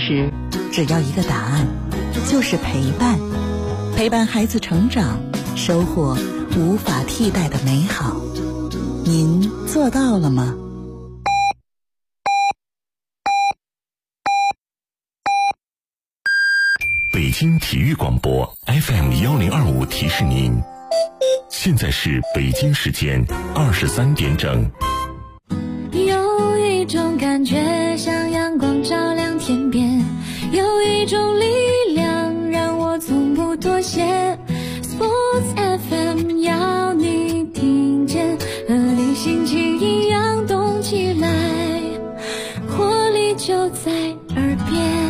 时，只要一个答案，就是陪伴。陪伴孩子成长，收获无法替代的美好。您做到了吗？ 北京体育广播 FM1025提示您，现在是北京时间23点整。 有一种感觉像阳光照亮天边，有一种力量让我从不妥协。 Sports FM 要你听见，和你心情一样动起来，活力就在耳边。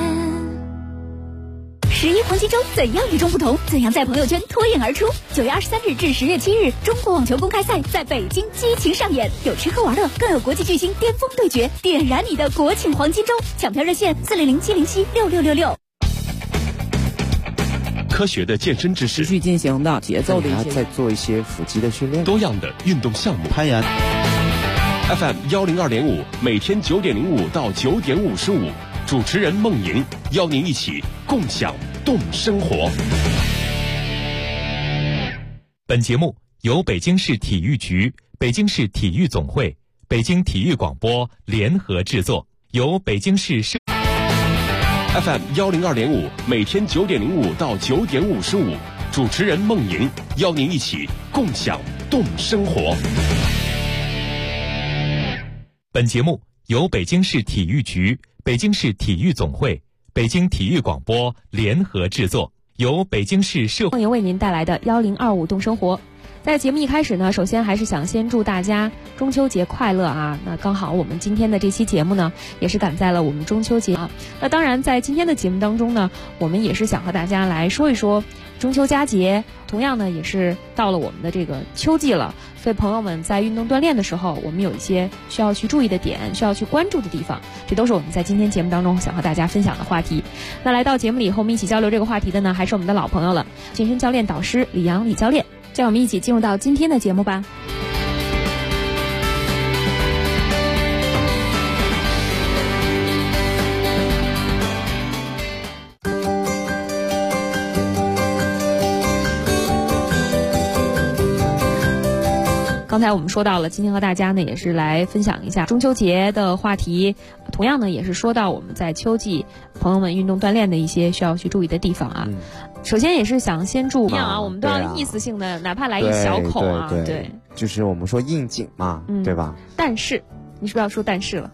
11黄金周怎样与众不同？怎样在朋友圈脱颖而出？9月23日至10月7日，中国网球公开赛在北京激情上演，有吃喝玩乐，更有国际巨星巅峰对决，点燃你的国庆黄金周！抢票热线400-707-6666。 科学的健身知识， 持续进行的节奏的一些， 再做一些腹肌的训练， 多样的运动项目， 攀岩。 FM102.5，每天9点05到9点55，主持人梦莹邀您一起共享动生活。 本节目由北京市体育局、北京市体育总会、北京体育广播联合制作，由北京市 FM102.5，每天9点05到9点55，主持人梦莹邀您一起共享动生活。 本节目由北京市体育局、北京市体育总会、北京体育广播联合制作，由北京市社梦莹为您带来的1025动生活。在节目一开始呢，首先还是想先祝大家中秋节快乐啊！那刚好我们今天的这期节目呢，也是赶在了我们中秋节啊。那当然，在今天的节目当中呢，我们也是想和大家来说一说中秋佳节，同样呢，也是到了我们的这个秋季了，所以朋友们在运动锻炼的时候，我们有一些需要去注意的点，需要去关注的地方，这都是我们在今天节目当中想和大家分享的话题。那来到节目里和我们一起交流这个话题的呢，还是我们的老朋友了，健身教练导师李阳李教练。让我们一起进入到今天的节目吧。刚才我们说到了，今天和大家呢也是来分享一下中秋节的话题，同样呢也是说到我们在秋季朋友们运动锻炼的一些需要去注意的地方啊。首先也是想先祝啊，我们都要意思性的，哪怕来一小口啊，对， 就是我们说应景嘛，对吧？ 但是你是不是要说但是了？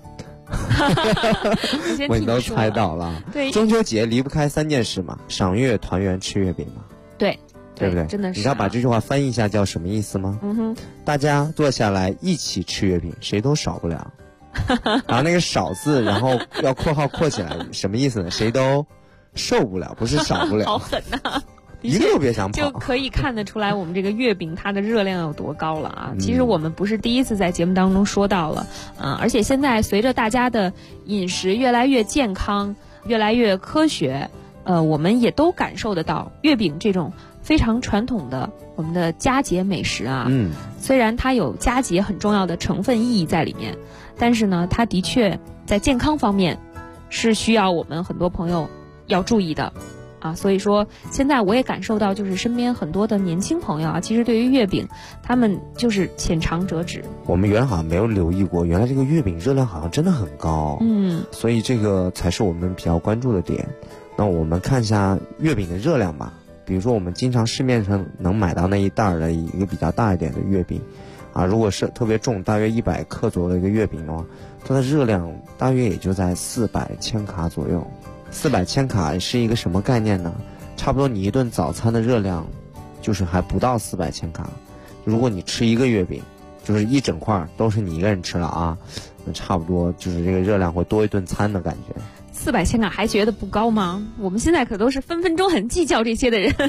我都猜到了。 对， 中秋节离不开3件事嘛，赏月、团圆、吃月饼嘛。 对。 对不对？ 真的是。 你知道把这句话翻译一下叫什么意思吗？大家坐下来一起吃月饼，谁都少不了。然后那个少字，然后要括号括起来，什么意思呢？谁都受不了，不是少不了。 好狠呐！ 一个都别想跑。 就可以看得出来，我们这个月饼它的热量有多高了啊！其实我们不是第一次在节目当中说到了，而且现在随着大家的饮食越来越健康，越来越科学，我们也都感受得到月饼这种非常传统的我们的佳节美食啊，虽然它有佳节很重要的成分意义在里面，但是呢，它的确在健康方面是需要我们很多朋友要注意的啊。所以说，现在我也感受到，就是身边很多的年轻朋友啊，其实对于月饼，他们就是浅尝辄止。 我们原来好像没有留意过，原来这个月饼热量好像真的很高，所以这个才是我们比较关注的点。那我们看一下月饼的热量吧。比如说我们经常市面上能买到那一袋的一个比较大一点的月饼啊，如果是特别重，大约100克左右的一个月饼的话，它的热量大约也就在400千卡左右。400千卡是一个什么概念呢？差不多你一顿早餐的热量就是还不到400千卡。如果你吃一个月饼，就是一整块都是你一个人吃了啊，那差不多就是这个热量会多一顿餐的感觉。 400千卡还觉得不高吗？我们现在可都是分分钟很计较这些的人。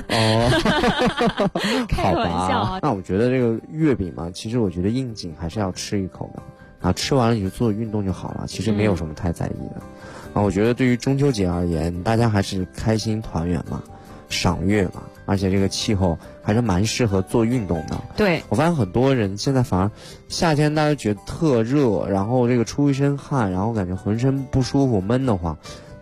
开个玩笑啊。 那我觉得这个月饼嘛，其实我觉得应景还是要吃一口的，然后吃完了你就做运动就好了，其实没有什么太在意的。我觉得对于中秋节而言，大家还是开心团圆嘛，赏月嘛，而且这个气候还是蛮适合做运动的。 对， 我发现很多人现在反而夏天大家觉得特热，然后这个出一身汗，然后感觉浑身不舒服闷得慌，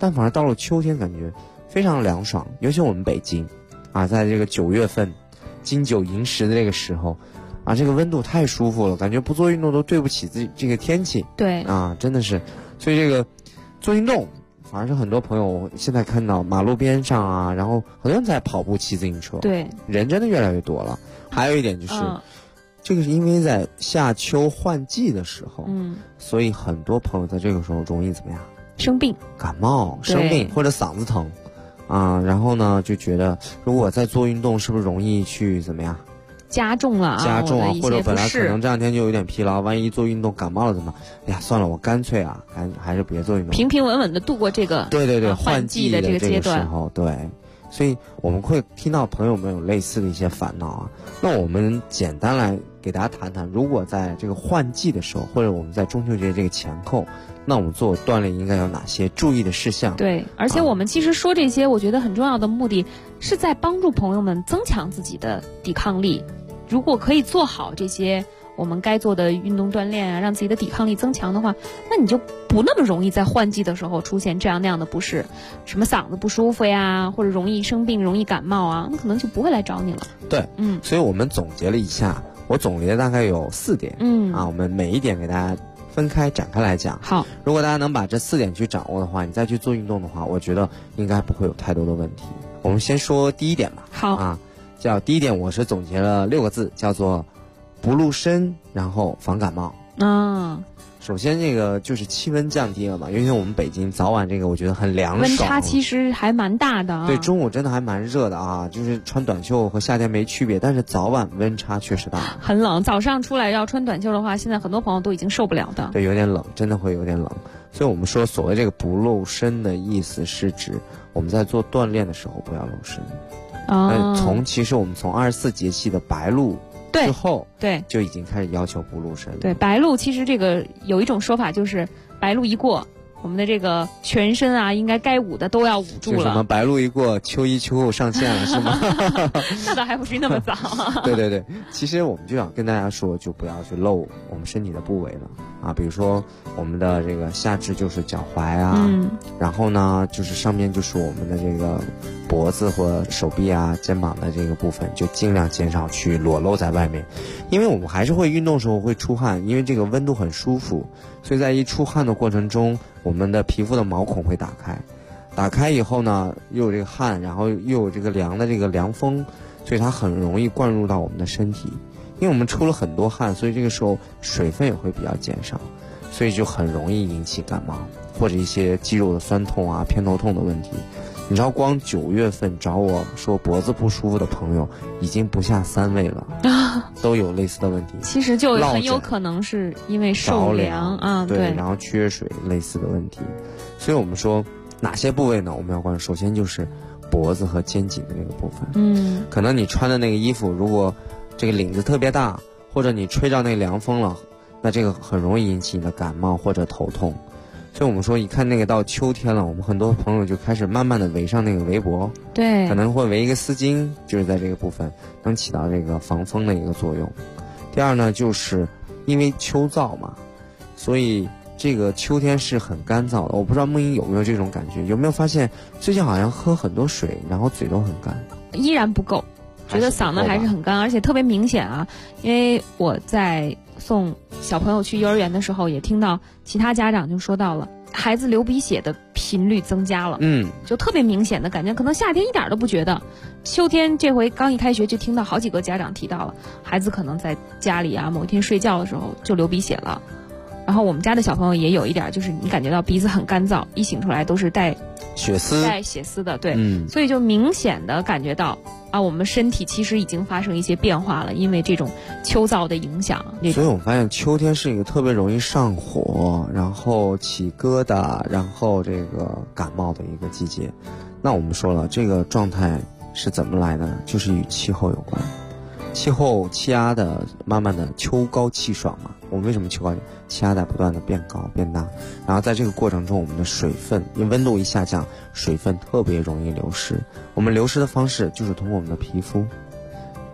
但反而到了秋天感觉非常凉爽，尤其我们北京啊，在这个9月份金九银十的这个时候啊，这个温度太舒服了，感觉不做运动都对不起这个天气。 对啊，真的是，所以这个做运动反而是很多朋友现在看到马路边上啊，然后很多人在跑步骑自行车， 对， 人真的越来越多了。还有一点就是，这个是因为在夏秋换季的时候，所以很多朋友在这个时候容易怎么样？ 生病、 感冒、生病或者嗓子疼啊，然后呢就觉得如果再做运动是不是容易去怎么样？ 加重了啊， 或者本来可能这2天就有点疲劳，万一做运动感冒了怎么？哎呀，算了，我干脆啊，还是别做运动， 平平稳稳的度过这个对换季的这个阶段。 时候，对，所以我们会听到朋友们有类似的一些烦恼啊。那我们简单来给大家谈谈，如果在这个换季的时候，或者我们在中秋节这个前后，那我们做锻炼应该有哪些注意的事项？ 对，而且我们其实说这些，我觉得很重要的目的是在帮助朋友们增强自己的抵抗力。如果可以做好这些我们该做的运动锻炼啊，让自己的抵抗力增强的话，那你就不那么容易在换季的时候出现这样那样的不适，什么嗓子不舒服呀，或者容易生病、容易感冒啊，那可能就不会来找你了。 对，所以我们总结了一下，我总结大概有4点，我们每一点给大家分开展开来讲。 好， 如果大家能把这4点去掌握的话，你再去做运动的话，我觉得应该不会有太多的问题。我们先说第一点吧。 好啊。叫第一点，我是总结了6个字，叫做不露身，然后防感冒。首先这个就是气温降低了嘛，因为我们北京早晚这个我觉得很凉爽， 温差其实还蛮大的啊。 对，中午真的还蛮热的啊，就是穿短袖和夏天没区别，但是早晚温差确实大， 很冷。早上出来要穿短袖的话，现在很多朋友都已经受不了的。 对，有点冷，真的会有点冷。所以我们说所谓这个不露身的意思是指我们在做锻炼的时候不要露身。其实我们从24节气的白露之后， 对， 就已经开始要求不露身了。 对，白露其实这个有一种说法，就是白露一过，我们的这个全身啊，应该该捂的都要捂住了。 就什么白露一过，秋衣秋裤上线了，是吗？ 那倒还不是那么早。 对，其实我们就想跟大家说，就不要去露我们身体的部位了啊，比如说我们的这个下肢就是脚踝啊，然后呢就是上面就是我们的这个脖子或手臂啊、肩膀的这个部分，就尽量减少去裸露在外面，因为我们还是会运动的时候会出汗，因为这个温度很舒服，所以在一出汗的过程中，我们的皮肤的毛孔会打开，打开以后呢，又有这个汗，然后又有这个凉的这个凉风，所以它很容易灌入到我们的身体。因为我们出了很多汗，所以这个时候水分也会比较减少，所以就很容易引起感冒或者一些肌肉的酸痛啊、偏头痛的问题。你知道光9月份找我说脖子不舒服的朋友已经不下3位了，都有类似的问题。 其实就很有可能是因为受凉啊， 对，然后缺水类似的问题。所以我们说哪些部位呢？我们要关注，首先就是脖子和肩颈的那个部分。可能你穿的那个衣服，如果这个领子特别大，或者你吹到那个凉风了，那这个很容易引起你的感冒或者头痛。所以我们说一看那个到秋天了，我们很多朋友就开始慢慢的围上那个围脖， 对， 可能会围一个丝巾，就是在这个部分能起到这个防风的一个作用。第二呢，就是因为秋燥嘛，所以这个秋天是很干燥的。我不知道梦莹有没有这种感觉，有没有发现最近好像喝很多水，然后嘴都很干？ 依然不够，觉得嗓子还是很干，而且特别明显啊。因为我在送小朋友去幼儿园的时候，也听到其他家长就说到了孩子流鼻血的频率增加了，就特别明显的感觉，可能夏天一点都不觉得，秋天这回刚一开学就听到好几个家长提到了，孩子可能在家里啊某一天睡觉的时候就流鼻血了。然后我们家的小朋友也有一点，就是你感觉到鼻子很干燥，一醒出来都是带血丝的，对，所以就明显的感觉到啊，我们身体其实已经发生一些变化了，因为这种秋燥的影响。 所以我们发现秋天是一个特别容易上火，然后起疙瘩，然后这个感冒的一个季节。那我们说了，这个状态是怎么来的呢？就是与气候有关。气候气压的慢慢的秋高气爽嘛，我们为什么秋高气压在不断的变高变大，然后在这个过程中我们的水分，因为温度一下降，水分特别容易流失。我们流失的方式就是通过我们的皮肤，不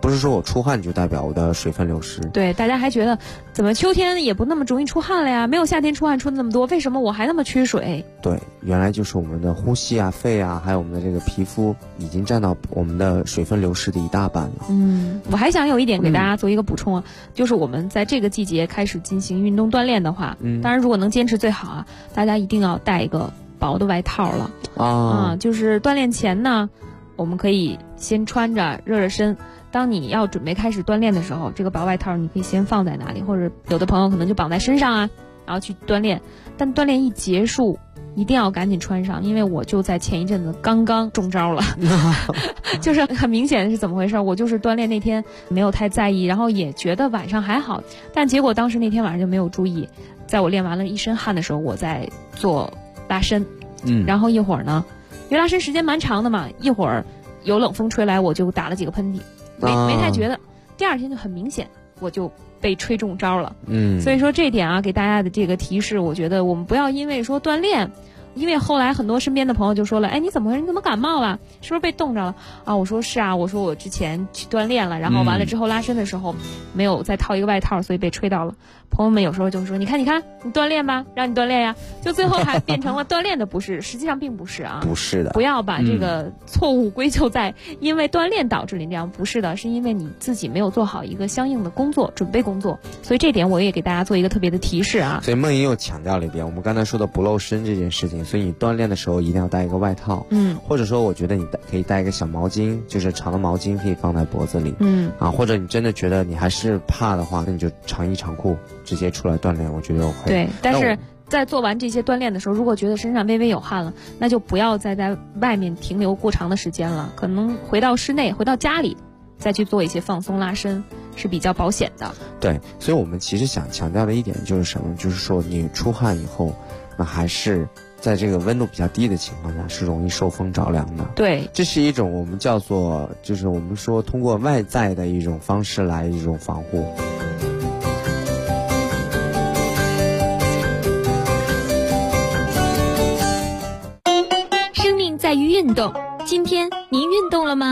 不是说我出汗就代表我的水分流失。 对，大家还觉得怎么秋天也不那么容易出汗了呀？没有夏天出汗出的那么多，为什么我还那么缺水？ 对，原来就是我们的呼吸啊、肺啊，还有我们的这个皮肤已经占到我们的水分流失的一大半了。 我还想有一点给大家做一个补充啊，就是我们在这个季节开始进行运动锻炼的话，当然如果能坚持最好啊，大家一定要带一个薄的外套了就是锻炼前呢，我们可以先穿着热热身。当你要准备开始锻炼的时候，这个薄外套你可以先放在哪里，或者有的朋友可能就绑在身上啊，然后去锻炼。但锻炼一结束，一定要赶紧穿上，因为我就在前一阵子刚刚中招了，就是很明显是怎么回事？我就是锻炼那天没有太在意，然后也觉得晚上还好，但结果当时那天晚上就没有注意，在我练完了一身汗的时候，我在做拉伸，然后一会儿呢，因为拉伸时间蛮长的嘛，一会儿有冷风吹来，我就打了几个喷嚏。没太觉得，第二天就很明显，我就被吹中招了。所以说这一点啊，给大家的这个提示，我觉得我们不要因为说锻炼，因为后来很多身边的朋友就说了，哎，你怎么回事？你怎么感冒了？是不是被冻着了？啊，我说是啊，我说我之前去锻炼了，然后完了之后拉伸的时候没有再套一个外套，所以被吹到了。朋友们有时候就说，你看，你锻炼吧，让你锻炼呀，就最后还变成了锻炼的不是，实际上并不是啊， 不是的， 不要把这个错误归咎在因为锻炼导致你这样，不是的，是因为你自己没有做好一个相应的工作，准备工作，所以这点我也给大家做一个特别的提示啊。 所以梦莹又强调了一遍，我们刚才说的不露身这件事情，所以你锻炼的时候一定要带一个外套，或者说我觉得你可以带一个小毛巾，就是长的毛巾可以放在脖子里，或者你真的觉得你还是怕的话，那你就长衣长裤直接出来锻炼，我觉得 OK。 对，但是在做完这些锻炼的时候，如果觉得身上微微有汗了，那就不要再在外面停留过长的时间了，可能回到室内，回到家里再去做一些放松拉伸是比较保险的。 对，所以我们其实想强调的一点就是什么，就是说你出汗以后，那还是在这个温度比较低的情况下是容易受风着凉的。 对， 这是一种我们叫做，就是我们说通过外在的一种方式来一种防护。 生命在于运动，今天您运动了吗？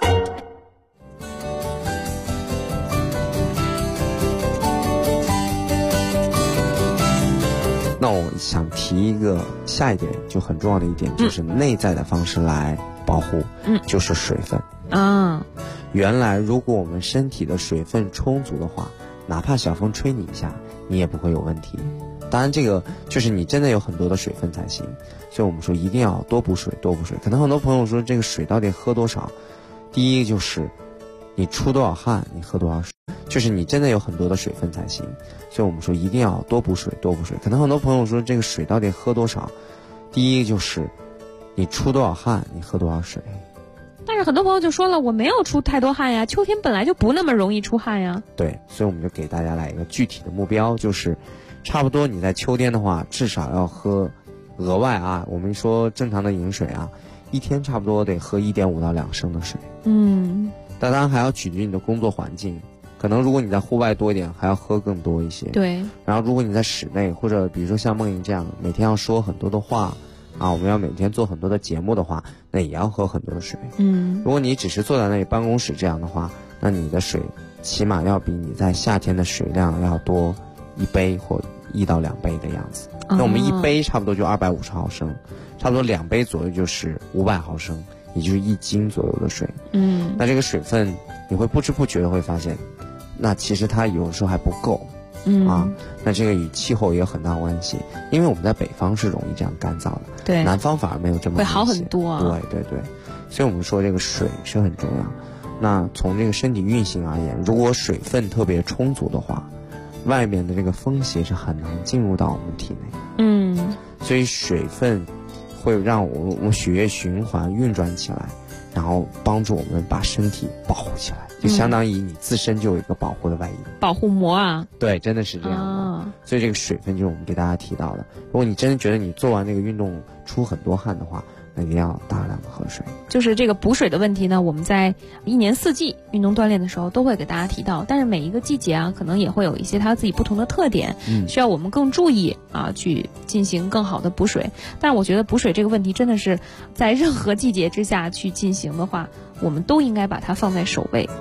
那我想提一个下一点，就很重要的一点，就是内在的方式来保护，就是水分啊。原来如果我们身体的水分充足的话，哪怕小风吹你一下，你也不会有问题。当然这个就是你真的有很多的水分才行，所以我们说一定要多补水，多补水。可能很多朋友说这个水到底喝多少，第一就是你出多少汗，你喝多少水，就是你真的有很多的水分才行。所以我们说一定要多补水，多补水。可能很多朋友说这个水到底喝多少，第一就是你出多少汗，你喝多少水。 但是很多朋友就说了，我没有出太多汗呀，秋天本来就不那么容易出汗呀。 对，所以我们就给大家来一个具体的目标，就是差不多你在秋天的话，至少要喝额外啊，我们说正常的饮水啊，一天差不多得喝1.5到2升的水。当然还要取决于你的工作环境，可能如果你在户外多一点，还要喝更多一些。对。然后如果你在室内，或者比如说像梦莹这样每天要说很多的话啊，我们要每天做很多的节目的话，那也要喝很多的水。如果你只是坐在那里办公室这样的话，那你的水起码要比你在夏天的水量要多1杯或1到2杯的样子。那我们1杯差不多就250毫升，差不多2杯左右就是500毫升，也就是1斤左右的水。那这个水分你会不知不觉的会发现，那其实它有时候还不够。那这个与气候也有很大关系，因为我们在北方是容易这样干燥的，对，南方反而没有这么会好很多啊。 对对对，所以我们说这个水是很重要。那从这个身体运行而言，如果水分特别充足的话，外面的这个风邪是很难进入到我们体内。所以水分会让我们血液循环运转起来，然后帮助我们把身体保护起来，就相当于你自身就有一个保护的外衣， 保护膜啊。 对，真的是这样的。所以这个水分就是我们给大家提到的，如果你真的觉得你做完这个运动出很多汗的话，那一定要大量的喝水。 就是这个补水的问题呢，我们在1年4季运动锻炼的时候都会给大家提到，但是每一个季节啊，可能也会有一些它自己不同的特点，需要我们更注意啊，去进行更好的补水。但是我觉得补水这个问题真的是在任何季节之下去进行的话，我们都应该把它放在首位。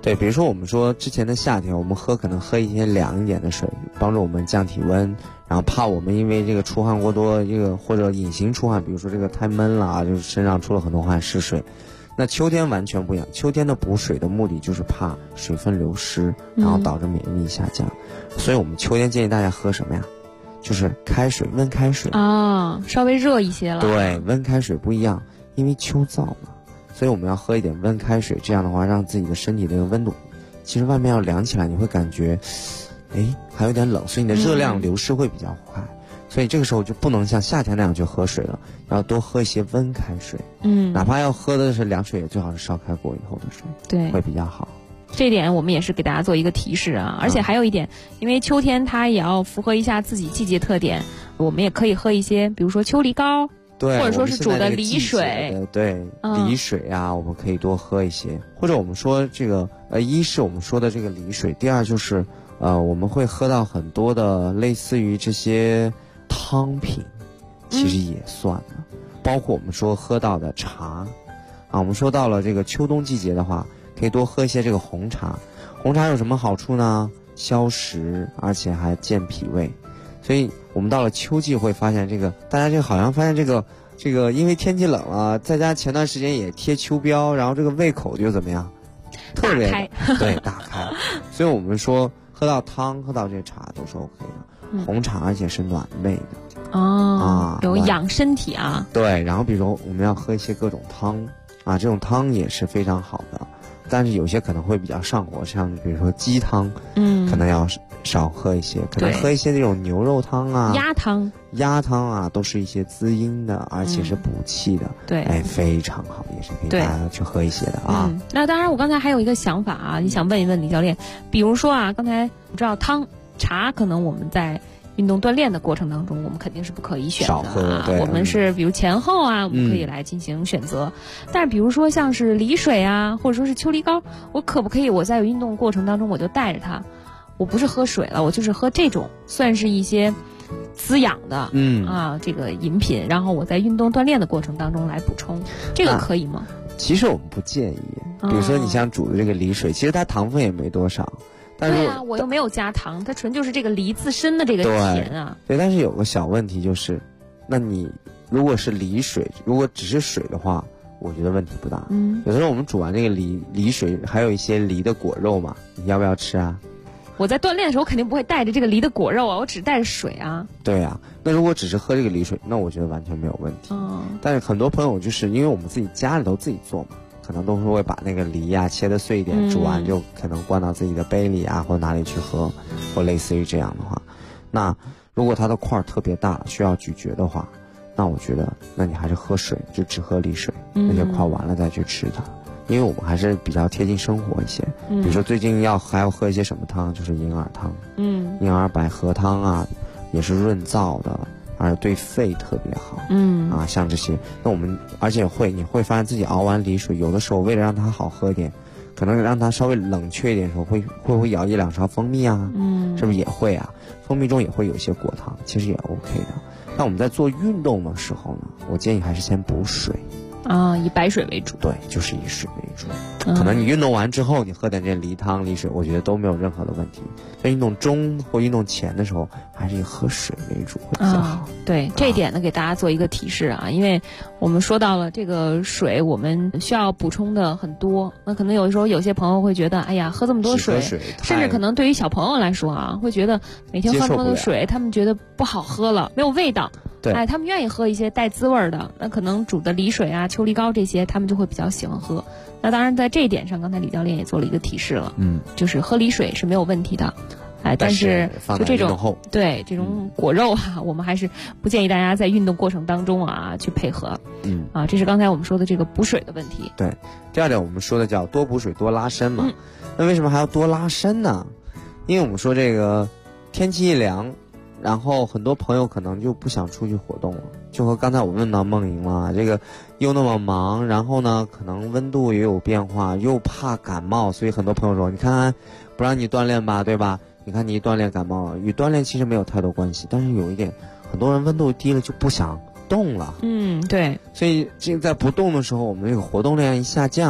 对，比如说我们说之前的夏天，我们可能喝一些凉一点的水，帮助我们降体温，然后怕我们因为这个出汗过多，或者隐形出汗，比如说这个太闷了，就是身上出了很多汗失水。那秋天完全不一样，秋天的补水的目的就是怕水分流失，然后导致免疫力下降。所以我们秋天建议大家喝什么呀？就是开水，温开水啊，稍微热一些了。 对，温开水不一样，因为秋燥嘛，所以我们要喝一点温开水，这样的话让自己的身体这个温度，其实外面要凉起来，你会感觉，还有点冷，所以你的热量流失会比较快。所以这个时候就不能像夏天那样去喝水了，要多喝一些温开水。哪怕要喝的是凉水，也最好是烧开过以后的水， 对， 会比较好。 这点我们也是给大家做一个提示啊，而且还有一点，因为秋天它也要符合一下自己季节特点，我们也可以喝一些，比如说秋梨膏， 对， 或者说是煮的梨水， 对，梨水啊，我们可以多喝一些。或者我们说这个一是我们说的这个梨水，第二就是我们会喝到很多的类似于这些汤品，其实也算的，包括我们说喝到的茶啊，我们说到了这个秋冬季节的话，可以多喝一些这个红茶。红茶有什么好处呢？消食，而且还健脾胃。所以我们到了秋季会发现大家好像发现这个因为天气冷了，在家前段时间也贴秋膘，然后这个胃口就怎么样？特别对，打开。所以我们说喝到汤，喝到这茶都是 OK 的。红茶而且是暖胃的有养身体啊。 对，然后比如我们要喝一些各种汤啊，这种汤也是非常好的，但是有些可能会比较上火，像比如说鸡汤，可能要少喝一些，可能喝一些这种牛肉汤啊、鸭汤啊，都是一些滋阴的，而且是补气的。 对， 非常好，也是可以大家去喝一些的啊。 那当然，我刚才还有一个想法啊，你想问一问李教练，比如说啊，刚才我知道汤、茶，可能我们在运动锻炼的过程当中，我们肯定是不可以选择啊。我们是比如前后啊，我们可以来进行选择。但是比如说像是梨水啊，或者说是秋梨膏，我可不可以我在运动过程当中我就带着它？我不是喝水了，我就是喝这种算是一些滋养的这个饮品，然后我在运动锻炼的过程当中来补充，这个可以吗？ 其实我们不建议。比如说你像煮的这个梨水，其实它糖分也没多少。但是对啊，我又没有加糖，它纯就是这个梨自身的这个甜啊。 对，但是有个小问题就是，那你如果是梨水，如果只是水的话，我觉得问题不大。有的时候我们煮完这个梨水，还有一些梨的果肉嘛，你要不要吃啊？ 我在锻炼的时候肯定不会带着这个梨的果肉啊，我只带着水啊。 对啊，那如果只是喝这个梨水，那我觉得完全没有问题。但是很多朋友就是因为我们自己家里头自己做嘛，可能都是会把那个梨啊切得碎一点，煮完就可能灌到自己的杯里啊，或者哪里去喝，或类似于这样的话，那如果它的块特别大，需要咀嚼的话，那我觉得那你还是喝水，就只喝梨水，那些块完了再去吃它。因为我们还是比较贴近生活一些，比如说最近还要喝一些什么汤，就是银耳汤，银耳百合汤啊，也是润燥的，而对肺特别好，像这些，那我们而且你会发现自己熬完梨水，有的时候为了让它好喝一点，可能让它稍微冷却一点的时候，会不会舀1-2勺蜂蜜啊？是不是也会啊？蜂蜜中也会有一些果糖，其实也 OK 的。那我们在做运动的时候呢，我建议还是先补水。 以白水为主。 对，就是以水为主。可能你运动完之后，你喝点这梨汤、梨水，我觉得都没有任何的问题。在运动中或运动前的时候，还是以喝水为主会比较好。 对，这一点呢，给大家做一个提示啊，因为我们说到了这个水，我们需要补充的很多。那可能有的时候有些朋友会觉得，哎呀，喝这么多水，甚至可能对于小朋友来说啊，会觉得每天喝这么多水，他们觉得不好喝了，没有味道。他们愿意喝一些带滋味的，那可能煮的梨水啊、秋梨膏这些，他们就会比较喜欢喝。那当然，在这一点上，刚才李教练也做了一个提示了，就是喝梨水是没有问题的，但是就这种这种果肉啊，我们还是不建议大家在运动过程当中啊去配合。这是刚才我们说的这个补水的问题。 对，第二点我们说的叫多补水多拉伸嘛。那为什么还要多拉伸呢？因为我们说这个天气一凉，然后很多朋友可能就不想出去活动了，就和刚才我问到梦莹了，这个又那么忙，然后呢可能温度也有变化，又怕感冒，所以很多朋友说你看不让你锻炼吧，对吧？你看你一锻炼感冒了，与锻炼其实没有太多关系，但是有一点，很多人温度低了就不想动了。 对， 所以这在不动的时候，我们这个活动量一下降，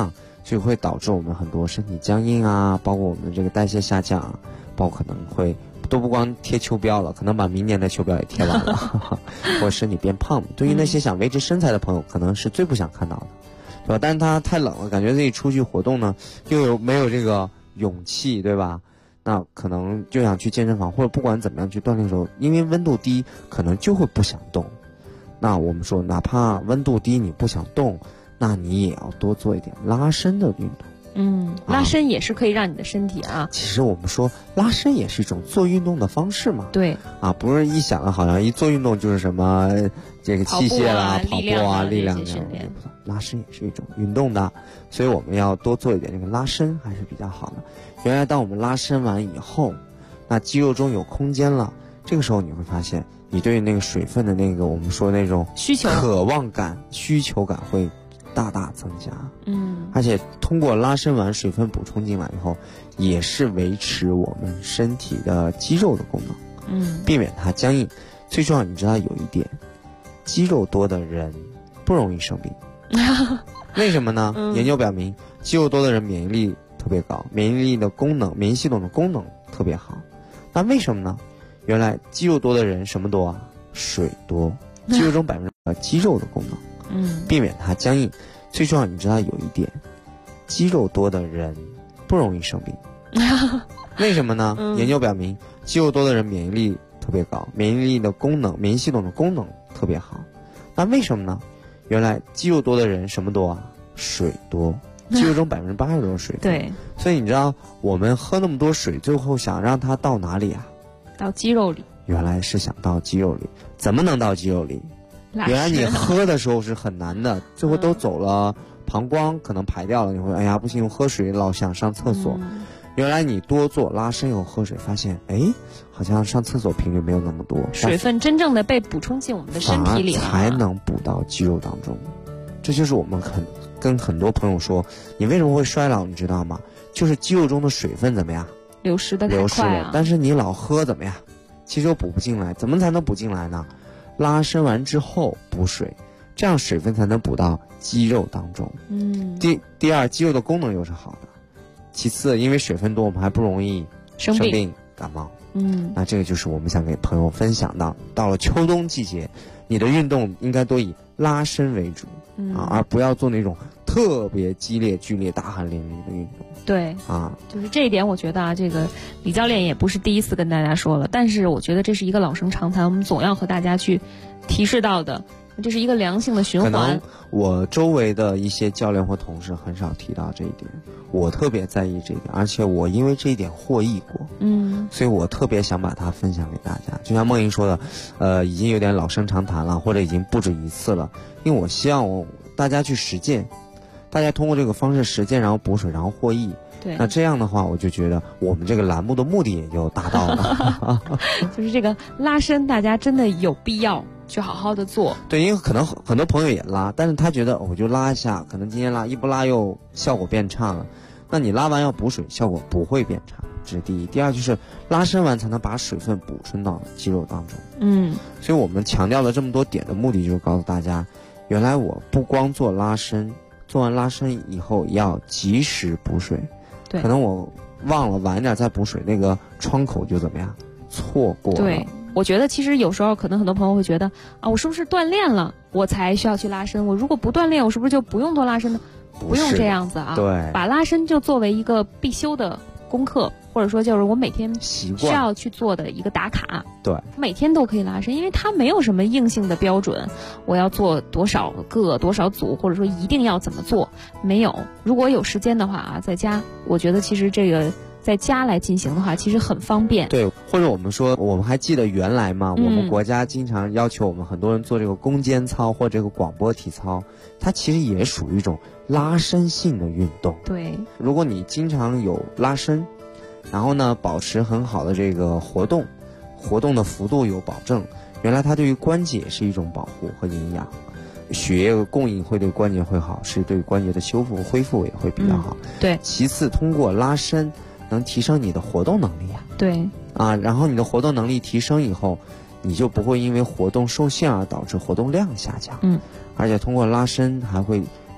就会导致我们很多身体僵硬啊，包括我们的这个代谢下降啊，包括可能会都不光贴秋膘了，可能把明年的秋膘也贴完了或者身体变胖。对于那些想维持身材的朋友，可能是最不想看到的，对吧？但是他太冷了，感觉自己出去活动呢又没有这个勇气，对吧？那可能就想去健身房，或者不管怎么样去锻炼的时候，因为温度低，可能就会不想动。那我们说，哪怕温度低你不想动，那你也要多做一点拉伸的运动。 拉伸也是可以让你的身体其实我们说拉伸也是一种做运动的方式嘛。 对。 不是一想好像一做运动就是什么这个器械啦、跑步啊、力量训练。 拉伸也是一种运动的，所以我们要多做一点这个拉伸还是比较好的。原来当我们拉伸完以后，那肌肉中有空间了，这个时候你会发现你对那个水分的那个我们说那种需求、 渴望感、需求感会大大增加。而且通过拉伸完水分补充进来以后，也是维持我们身体的肌肉的功能，避免它僵硬。最重要你知道有一点，肌肉多的人不容易生病。为什么呢？研究表明肌肉多的人免疫力特别高，免疫系统的功能特别好。那为什么呢？原来肌肉多的人什么多啊？水多。肌肉中肌肉的功能，避免它僵硬。最重要你知道有一点，肌肉多的人不容易生病。为什么呢？研究表明肌肉多的人免疫力特别高，免疫系统的功能特别好。那为什么呢？原来肌肉多的人什么多啊？水多。肌肉中80%都是水分。 对。 所以你知道我们喝那么多水，最后想让它到哪里啊？ 到肌肉里。 原来是想到肌肉里。怎么能到肌肉里？原来你喝的时候是很难的，最后都走了膀胱，可能排掉了，你会哎呀不行，我喝水老想上厕所。原来你多做拉伸又喝水，发现好像上厕所频率没有那么多， 水分真正的被补充进我们的身体里了， 才能补到肌肉当中。这就是我们跟很多朋友说，你为什么会衰老，你知道吗？就是肌肉中的水分怎么样？ 流失的太快了。但是你老喝怎么样？其实又补不进来。怎么才能补进来呢？拉伸完之后补水，这样水分才能补到肌肉当中。第二，肌肉的功能又是好的。其次，因为水分多，我们还不容易生病感冒。那这个就是我们想给朋友分享到了秋冬季节，你的运动应该多以拉伸为主，而不要做那种特别激烈、剧烈、大汗淋漓的运动。 对就是这一点，我觉得这个李教练也不是第一次跟大家说了，但是我觉得这是一个老生常谈，我们总要和大家去提示到的。这是一个良性的循环。 可能我周围的一些教练或同事很少提到这一点，我特别在意这一点，而且我因为这一点获益过，所以我特别想把它分享给大家。就像梦莹说的，已经有点老生常谈了，或者已经不止一次了，因为我希望大家去实践，大家通过这个方式实践，然后补水，然后获益。 对， 那这样的话，我就觉得我们这个栏目的目的也就达到了。 就是这个拉伸，大家真的有必要去好好的做。 对，因为可能很多朋友也拉，但是他觉得我就拉一下，可能今天拉一不拉又效果变差了。那你拉完要补水，效果不会变差，这是第一。第二就是拉伸完才能把水分补充到肌肉当中。所以我们强调了这么多点的目的，就是告诉大家，原来我不光做拉伸，做完拉伸以后要及时补水。 对， 可能我忘了晚一点再补水，那个窗口就怎么样错过了。 对，我觉得其实有时候可能很多朋友会觉得我是不是锻炼了我才需要去拉伸？我如果不锻炼，我是不是就不用做拉伸呢？不用这样子对， 把拉伸就作为一个必修的功课，或者说就是我每天需要去做的一个打卡。 对， 每天都可以拉伸，因为它没有什么硬性的标准，我要做多少个多少组，或者说一定要怎么做，没有。如果有时间的话在家我觉得其实这个在家来进行的话其实很方便。 对，或者我们说我们还记得原来嘛，我们国家经常要求我们很多人做这个攻坚操或这个广播体操，它其实也属于一种拉伸性的运动。 对， 如果你经常有拉伸，然后呢保持很好的这个活动的幅度有保证，原来它对于关节也是一种保护和营养，血液供应会对关节会好，是对关节的修复恢复也会比较好。 对， 其次通过拉伸能提升你的活动能力对然后你的活动能力提升以后，你就不会因为活动受限而导致活动量下降。而且通过拉伸还会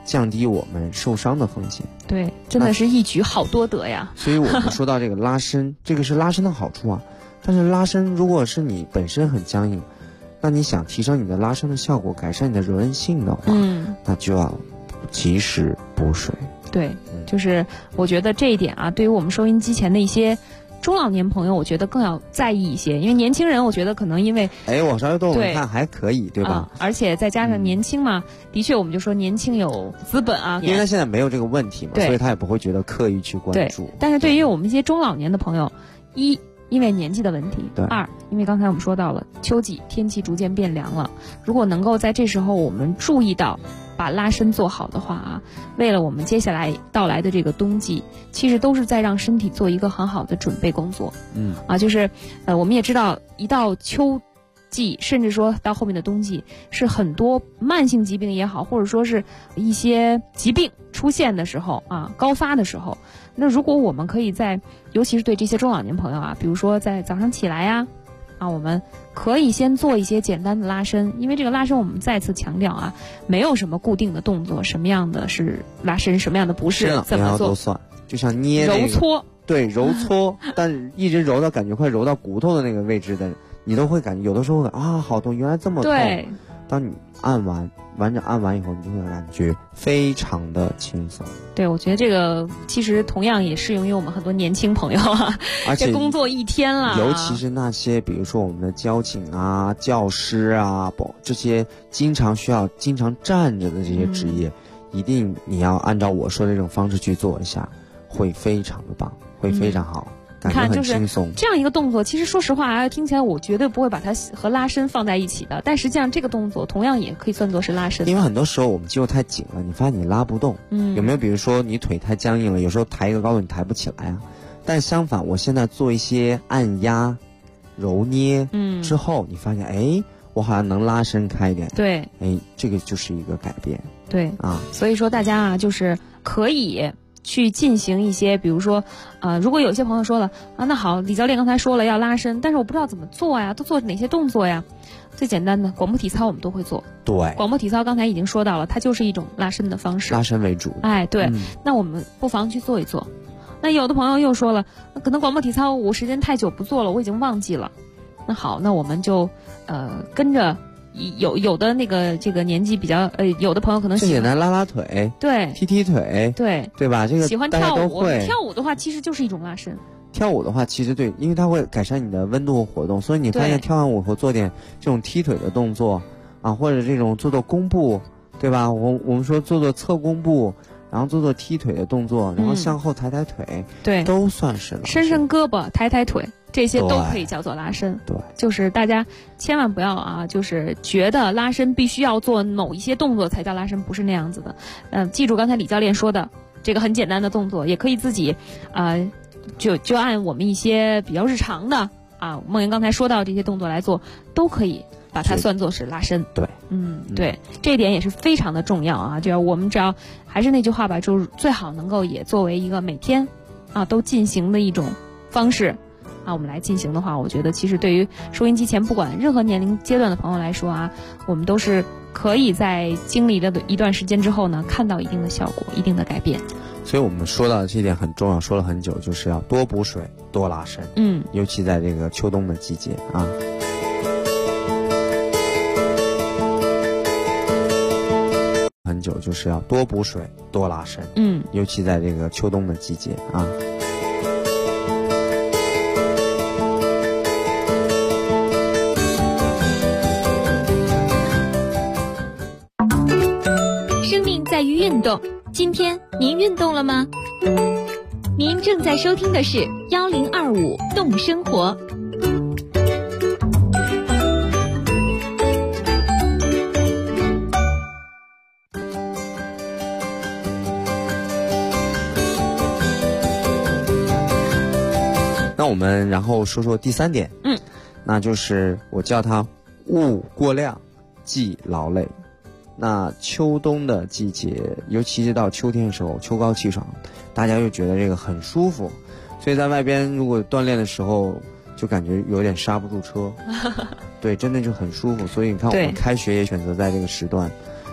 降低我们受伤的风险。 对，真的是一举好多得呀。 所以我们说到这个拉伸，这个是拉伸的好处啊。但是拉伸如果是你本身很僵硬，那你想提升你的拉伸的效果，改善你的柔韧性的话，那就要及时补水。 对，就是我觉得这一点啊，对于我们收音机前的一些中老年朋友，我觉得更要在意一些，因为年轻人我觉得可能因为我稍微动看还可以，对吧？ 而且再加上年轻嘛，的确我们就说年轻有资本啊， 因为他现在没有这个问题嘛，所以他也不会觉得刻意去关注。 对，但是对于我们一些中老年的朋友，因为年纪的问题，二，因为刚才我们说到了秋季天气逐渐变凉了，如果能够在这时候我们注意到把拉伸做好的话啊，为了我们接下来到来的这个冬季，其实都是在让身体做一个很好的准备工作。就是我们也知道一到秋季，甚至说到后面的冬季，是很多慢性疾病也好，或者说是一些疾病出现的时候啊，高发的时候，那如果我们可以尤其是对这些中老年朋友啊，比如说在早上起来呀，我们可以先做一些简单的拉伸，因为这个拉伸我们再次强调啊，没有什么固定的动作，什么样的是拉伸，什么样的不是，怎么做都算，就像捏揉搓， 对，揉搓，但是一直揉到感觉快揉到骨头的那个位置的，你都会感觉有的时候好痛，原来这么痛。 对， 当你完整按完以后，你就会感觉非常的轻松。 对，我觉得这个其实同样也适用于我们很多年轻朋友啊， 而且工作一天了， 尤其是那些比如说我们的交警啊、教师啊，这些经常站着的这些职业，一定你要按照我说的这种方式去做一下，会非常的棒，会非常好。 你看，就是这样一个动作，其实说实话听起来我绝对不会把它和拉伸放在一起的，但实际上这个动作同样也可以算作是拉伸。 因为很多时候我们肌肉太紧了，你发现你拉不动。有没有比如说你腿太僵硬了，有时候抬一个高度你抬不起来啊？但相反，我现在做一些按压、揉捏，之后你发现，我好像能拉伸开一点。 对， 这个就是一个改变。 对啊，所以说大家就是可以去进行一些，比如说，如果有些朋友说了那好，李教练刚才说了要拉伸，但是我不知道怎么做呀，都做哪些动作呀？最简单的广播体操我们都会做。 对， 广播体操刚才已经说到了，它就是一种拉伸的方式， 拉伸为主。 对，那我们不妨去做一做。那有的朋友又说了，可能广播体操我时间太久不做了，我已经忘记了。那好，那我们就跟着。有的这个年纪比较有的朋友可能简单拉拉腿， 对， 踢腿，对吧？这个喜欢跳舞，跳舞的话其实就是一种拉伸。 跳舞的话，其实对，因为它会改善你的温度和活动，所以你发现跳完舞后做点这种踢腿的动作啊，或者这种做弓步，对吧？我们说做侧弓步，然后做踢腿的动作，然后向后抬腿， 对， 都算是拉伸。 伸胳膊，抬腿。这些都可以叫做拉伸。 对， 就是大家千万不要就是觉得拉伸必须要做某一些动作才叫拉伸，不是那样子的。记住刚才李教练说的这个很简单的动作，也可以自己就按我们一些比较日常的梦莹刚才说到这些动作来做，都可以把它算作是拉伸。 对， 对，这一点也是非常的重要就我们只要还是那句话吧，就是最好能够也作为一个每天都进行的一种方式。我们来进行的话，我觉得其实对于收音机前不管任何年龄阶段的朋友来说我们都是可以在经历了一段时间之后呢，看到一定的效果，一定的改变。 所以我们说到这一点很重要，说了很久，就是要多补水，多拉伸。尤其在这个秋冬的季节很久，就是要多补水，多拉伸。尤其在这个秋冬的季节在于运动，今天您运动了吗？您正在收听的是1025动生活。 那我们然后说说第3点，那就是我叫它勿过量，忌劳累。那秋冬的季节，尤其是到秋天的时候，秋高气爽，大家又觉得这个很舒服，所以在外边如果锻炼的时候，就感觉有点刹不住车。对，真的就很舒服。所以你看，我们开学也选择在这个时段，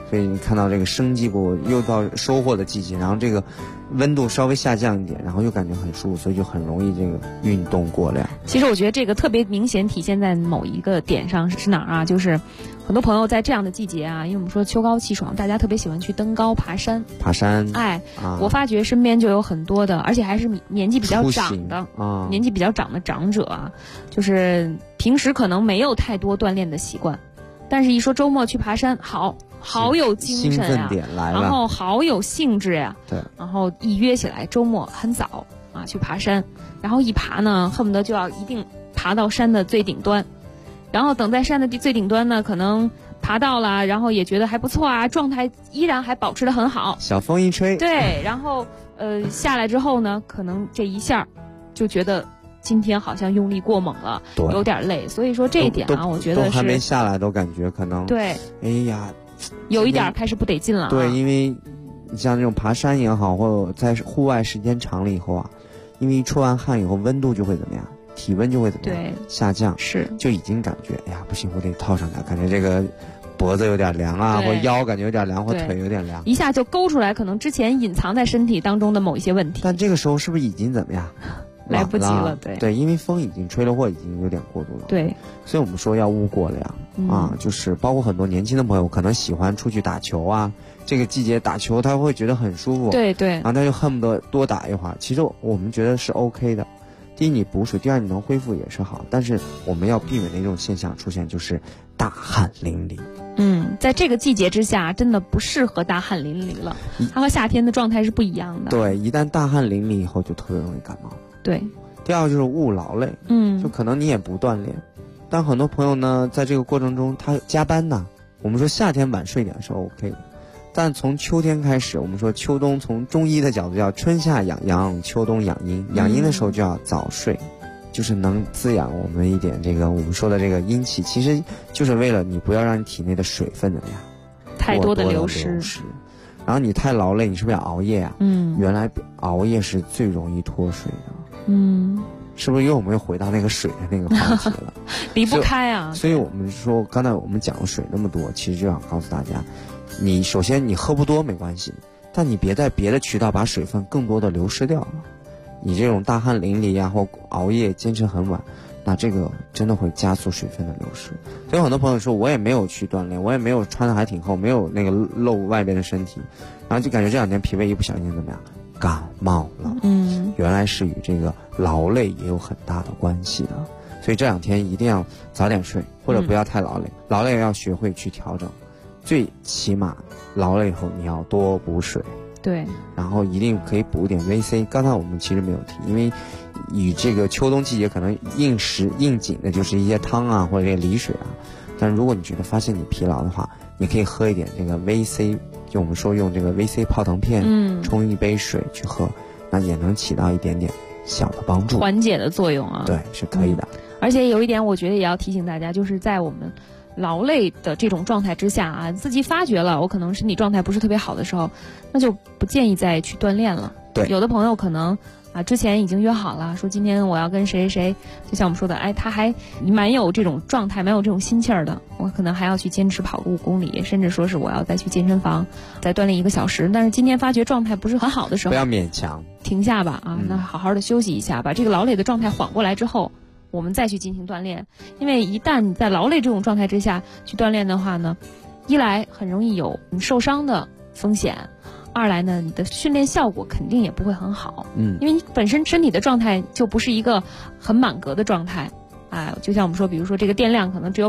所以你看到这个生机勃勃，又到收获的季节，然后这个温度稍微下降一点，然后又感觉很舒服，所以就很容易这个运动过量。 其实我觉得这个特别明显体现在某一个点上，是哪儿啊？就是很多朋友在这样的季节啊，因为我们说秋高气爽，大家特别喜欢去登高爬山。我发觉身边就有很多的，而且还是年纪比较长的年纪比较长的长者啊，就是平时可能没有太多锻炼的习惯，但是一说周末去爬山，好有精神兴奋点来了， 然后好有兴致呀。 对， 然后一约起来，周末很早啊去爬山，然后一爬呢，恨不得就要一定爬到山的最顶端，然后等在山的最顶端呢，可能爬到了，然后也觉得还不错啊，状态依然还保持得很好。 小风一吹， 对，然后下来之后呢，可能这一下就觉得今天好像用力过猛了，有点累。所以说这一点啊，我觉得是都还没下来都感觉可能对， 哎呀， 有一点开始不得劲了。 对，因为你像那种爬山也好，或者在户外时间长了以后啊，因为出完汗以后温度就会怎么样，体温就会怎么样下降， 是就已经感觉哎呀不行，我得套上它，感觉这个脖子有点凉啊，或腰感觉有点凉，或腿有点凉， 一下就勾出来可能之前隐藏在身体当中的某一些问题。 但这个时候是不是已经怎么样？ 来不及了， 对，因为风已经吹了，或已经有点过度了。 对， 所以我们说要勿过量啊，就是包括很多年轻的朋友可能喜欢出去打球啊，这个季节打球他会觉得很舒服， 对， 然后他就恨不得多打一会儿。其实我们觉得是 OK 的，第一你补水，第二你能恢复也是好，但是我们要避免的一种现象出现，就是大汗淋漓。 在这个季节之下，真的不适合大汗淋漓了，它和夏天的状态是不一样的。 对，一旦大汗淋漓以后，就特别容易感冒。 对， 第二就是勿劳累，就可能你也不锻炼，但很多朋友呢，在这个过程中他加班呢。我们说夏天晚睡点是 OK 的，但从秋天开始，我们说秋冬从中医的角度叫春夏养阳，秋冬养阴。养阴的时候就要早睡，就是能滋养我们一点这个我们说的这个阴气，其实就是为了你不要让你体内的水分怎么样太多的流失。 然后你太劳累，你是不是要熬夜啊？原来熬夜是最容易脱水的。是不是我们又回到那个水的那个话题了？ 离不开啊。 所以我们说，刚才我们讲了水那么多，其实就想告诉大家，你首先你喝不多没关系，但你别在别的渠道把水分更多的流失掉了。你这种大汗淋漓啊，或熬夜坚持很晚，那这个真的会加速水分的流失。所以很多朋友说，我也没有去锻炼，我也没有穿的还挺厚，没有那个露外边的身体，然后就感觉这两天脾胃一不小心怎么样？感冒了，原来是与这个劳累也有很大的关系的，所以这两天一定要早点睡，或者不要太劳累，劳累要学会去调整，最起码劳累后你要多补水， 对， 然后一定可以补一点 VC。刚才我们其实没有提，因为与这个秋冬季节可能应景的就是一些汤啊或者这个梨水啊，但如果你觉得发现你疲劳的话，你可以喝一点这个 VC。就我们说用这个 VC 泡腾片，冲一杯水去喝，那也能起到一点点小的帮助， 缓解的作用啊。 对，是可以的。 而且有一点，我觉得也要提醒大家，就是在我们劳累的这种状态之下啊，自己发觉了我可能身体状态不是特别好的时候，那就不建议再去锻炼了。 对， 有的朋友可能之前已经约好了，说今天我要跟谁谁，就像我们说的，他还蛮有这种状态，蛮有这种心气儿的，我可能还要去坚持跑个5公里，甚至说是我要再去健身房再锻炼1个小时。但是今天发觉状态不是很好的时候， 不要勉强， 停下吧那好好的休息一下，把这个劳累的状态缓过来之后，我们再去进行锻炼。因为一旦你在劳累这种状态之下去锻炼的话呢，一来很容易有受伤的风险，二来呢，你的训练效果肯定也不会很好，因为你本身身体的状态就不是一个很满格的状态，就像我们说，比如说这个电量可能只有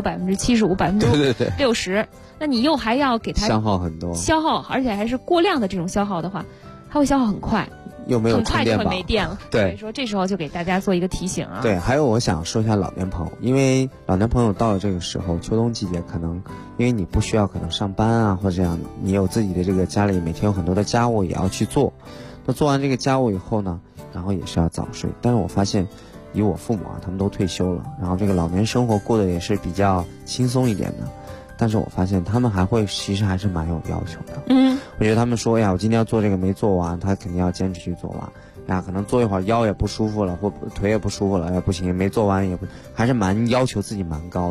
75%、60%，那你又还要给它消耗很多， 而且还是过量的这种消耗的话，它会消耗很快， 又没有充电宝， 很快就会没电了。 对， 所以说这时候就给大家做一个提醒啊。 对，还有我想说一下老年朋友，因为老年朋友到了这个时候，秋冬季节可能因为你不需要可能上班啊或者这样，你有自己的这个家里每天有很多的家务也要去做，那做完这个家务以后呢，然后也是要早睡。但是我发现以我父母他们都退休了，然后这个老年生活过得也是比较轻松一点的，但是我发现他们其实还是蛮有要求的。我觉得他们说呀，我今天要做这个没做完，他肯定要坚持去做完。可能做一会儿腰也不舒服了，或腿也不舒服了，不行，没做完也不，还是蛮要求自己蛮高的。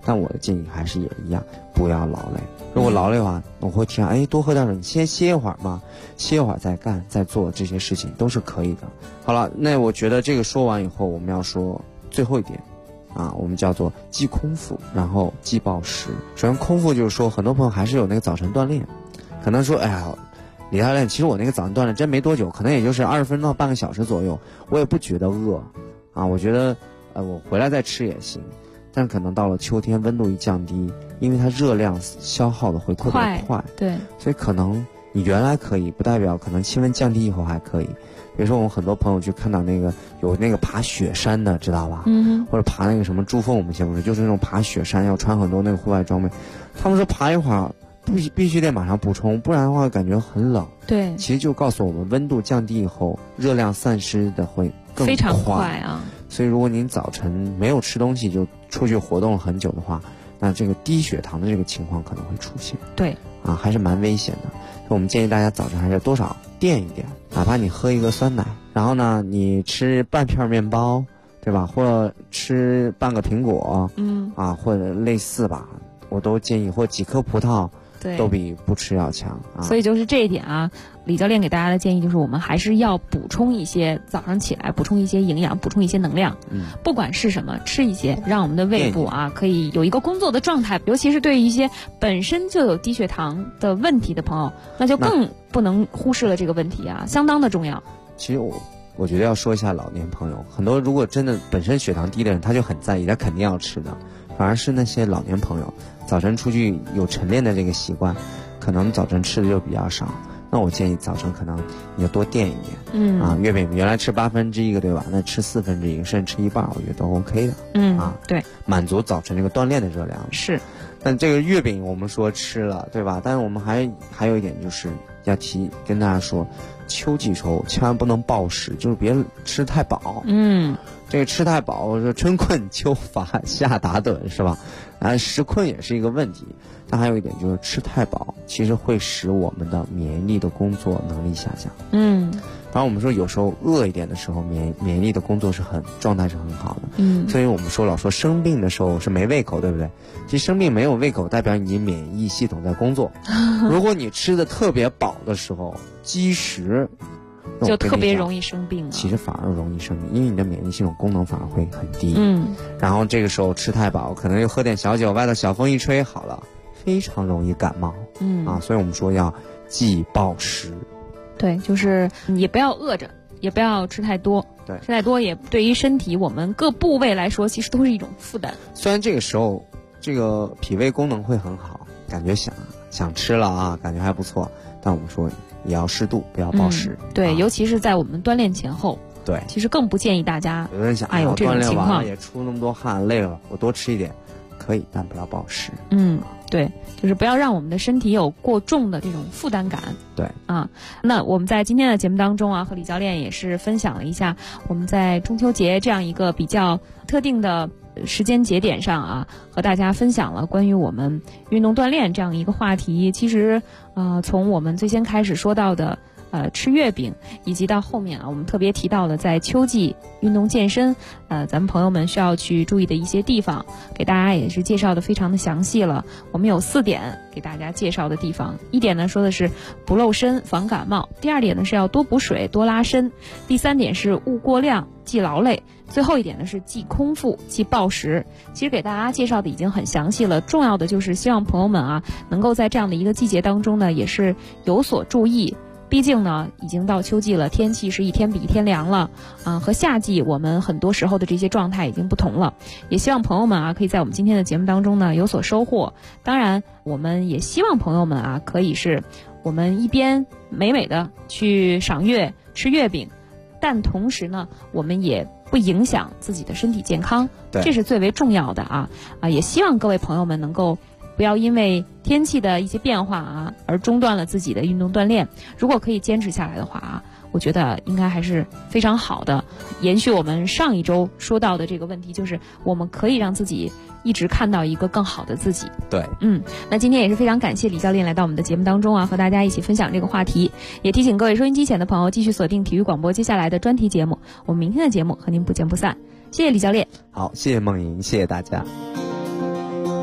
但我的建议还是也一样，不要劳累。如果劳累的话，我会提倡多喝点水，你先歇一会儿嘛，歇一会儿再干再做这些事情都是可以的。好了，那我觉得这个说完以后，我们要说最后一点我们叫做忌空腹，然后忌暴食。首先空腹就是说，很多朋友还是有那个早晨锻炼，可能说李教练，其实我那个早晨锻炼真没多久，可能也就是20分钟到半个小时左右，我也不觉得饿我觉得我回来再吃也行。但可能到了秋天，温度一降低，因为它热量消耗的会特别快， 对， 所以可能你原来可以，不代表可能气温降低以后还可以。比如说我们很多朋友去看到有那个爬雪山的，知道吧？或者爬那个什么珠峰，我们先不说，就是那种爬雪山要穿很多那个户外装备，他们说爬一会儿必须得马上补充，不然的话感觉很冷。 对， 其实就告诉我们，温度降低以后，热量散失的会更非常快所以如果您早晨没有吃东西就出去活动了很久的话，那这个低血糖的这个情况可能会出现。 对还是蛮危险的。所以我们建议大家早晨还是多少垫一点，哪怕你喝一个酸奶，然后呢你吃半片面包，对吧？或者吃半个苹果，或者类似吧，我都建议，或几颗葡萄， 对， 都比不吃要强所以就是这一点李教练给大家的建议就是，我们还是要补充一些，早上起来补充一些营养，补充一些能量。不管是什么，吃一些，让我们的胃部可以有一个工作的状态。尤其是对于一些本身就有低血糖的问题的朋友，那就更不能忽视了这个问题相当的重要。 其实我觉得要说一下老年朋友，很多如果真的本身血糖低的人，他就很在意，他肯定要吃的。反而是那些老年朋友，早晨出去有晨练的这个习惯，可能早晨吃的就比较少。那我建议早晨可能你就多垫一点。月饼原来吃1/8个对吧？那吃1/4，甚至吃一半，我觉得都 OK 的。 对， 满足早晨这个锻炼的热量。 是。 但这个月饼我们说吃了，对吧？但是我们还有一点就是要跟大家说，秋季时候千万不能暴食，就是别吃太饱。这个吃太饱，说春困秋乏夏打盹，是吧？食困也是一个问题。但还有一点就是吃太饱，其实会使我们的免疫力的工作能力下降。然后我们说有时候饿一点的时候，免疫力的工作状态是很好的。所以我们老说生病的时候是没胃口，对不对？其实生病没有胃口，代表你免疫系统在工作。如果你吃的特别饱的时候，积食就特别容易生病了。 其实反而容易生病，因为你的免疫系统功能反而会很低。然后这个时候吃太饱，可能又喝点小酒，外头小风一吹好了，非常容易感冒。所以我们说要忌暴食。 对，就是也不要饿着，也不要吃太多。 对， 吃太多也对于身体我们各部位来说，其实都是一种负担。 虽然这个时候这个脾胃功能会很好，感觉想吃了感觉还不错，但我们说也要适度，不要暴食。 对，尤其是在我们锻炼前后。 对， 其实更不建议大家。 有人想， 有这种情况也出那么多汗，累了，我多吃一点可以，但不要暴食。 对，就是不要让我们的身体有过重的这种负担感。 对那我们在今天的节目当中和李教练也是分享了一下我们在中秋节这样一个比较特定的时间节点上和大家分享了关于我们运动锻炼这样一个话题。其实从我们最先开始说到的吃月饼，以及到后面我们特别提到了在秋季运动健身咱们朋友们需要去注意的一些地方，给大家也是介绍的非常的详细了。我们有4点给大家介绍的地方。1点呢说的是不露身防感冒，第2点呢是要多补水多拉伸，第3点是勿过量忌劳累，最后1点呢是忌空腹忌暴食。其实给大家介绍的已经很详细了，重要的就是希望朋友们能够在这样的一个季节当中呢也是有所注意。毕竟呢已经到秋季了，天气是一天比一天凉了和夏季我们很多时候的这些状态已经不同了。也希望朋友们可以在我们今天的节目当中呢有所收获。当然我们也希望朋友们可以是我们一边美美的去赏月吃月饼，但同时呢我们也不影响自己的身体健康，这是最为重要的也希望各位朋友们能够不要因为天气的一些变化而中断了自己的运动锻炼。如果可以坚持下来的话我觉得应该还是非常好的。延续我们上一周说到的这个问题，就是我们可以让自己一直看到一个更好的自己。 对， 那今天也是非常感谢李教练来到我们的节目当中和大家一起分享这个话题。也提醒各位收音机前的朋友继续锁定体育广播接下来的专题节目，我们明天的节目和您不见不散。谢谢李教练。 好，谢谢梦莹，谢谢大家。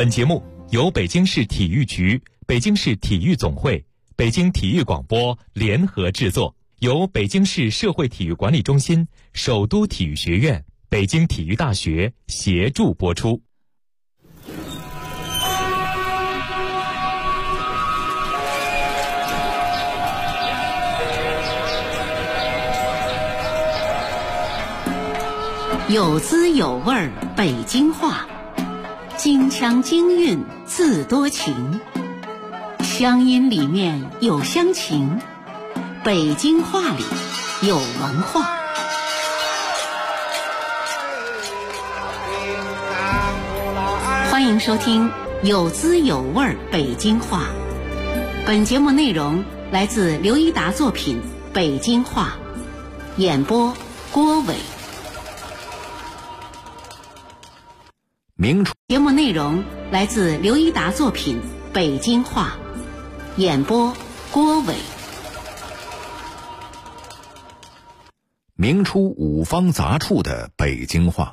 本节目由北京市体育局、北京市体育总会、北京体育广播联合制作，由北京市社会体育管理中心、首都体育学院、北京体育大学协助播出。 有滋有味儿北京话，京腔京韵自多情，乡音里面有乡情，北京话里有文化。欢迎收听有滋有味儿北京话。本节目内容来自刘一达作品《北京话》，演播郭伟。节目内容来自刘一达作品《北京话》，演播郭伟。 明初五方杂处的北京话。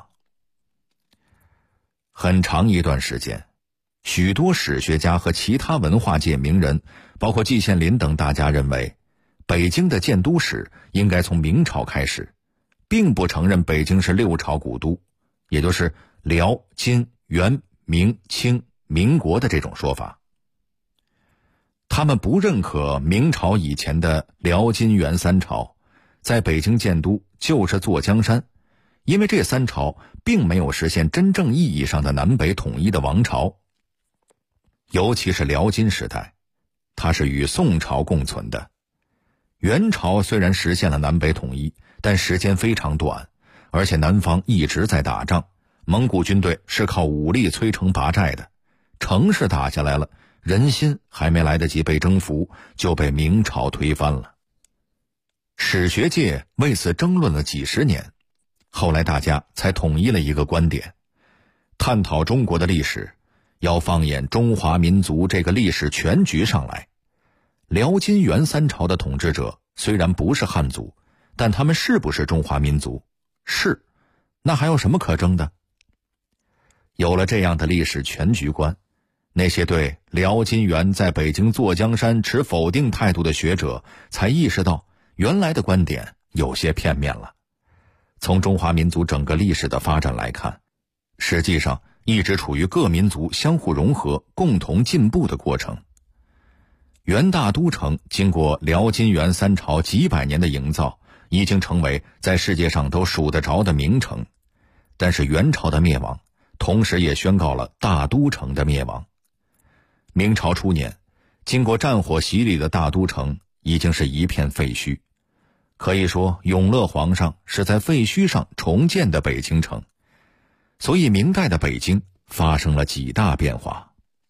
很长一段时间，许多史学家和其他文化界名人，包括季羡林等大家认为，北京的建都史应该从明朝开始，并不承认北京是六朝古都，也就是辽、金、元、明、清、民国的这种说法。他们不认可明朝以前的辽、金、元三朝，在北京建都就是坐江山，因为这三朝并没有实现真正意义上的南北统一的王朝。尤其是辽金时代，它是与宋朝共存的。元朝虽然实现了南北统一，但时间非常短，而且南方一直在打仗，蒙古军队是靠武力摧城拔寨的，城市打下来了，人心还没来得及被征服，就被明朝推翻了。史学界为此争论了几十年，后来大家才统一了一个观点：探讨中国的历史，要放眼中华民族这个历史全局上来。辽金元三朝的统治者虽然不是汉族，但他们是不是中华民族？是，那还有什么可争的？有了这样的历史全局观，那些对辽金元在北京坐江山持否定态度的学者才意识到，原来的观点有些片面了。从中华民族整个历史的发展来看，实际上一直处于各民族相互融合、共同进步的过程。元大都城经过辽金元三朝几百年的营造，已经成为在世界上都数得着的名城。但是元朝的灭亡，同时也宣告了大都城的灭亡。明朝初年，经过战火洗礼的大都城已经是一片废墟，可以说永乐皇上是在废墟上重建的北京城。所以明代的北京发生了几大变化。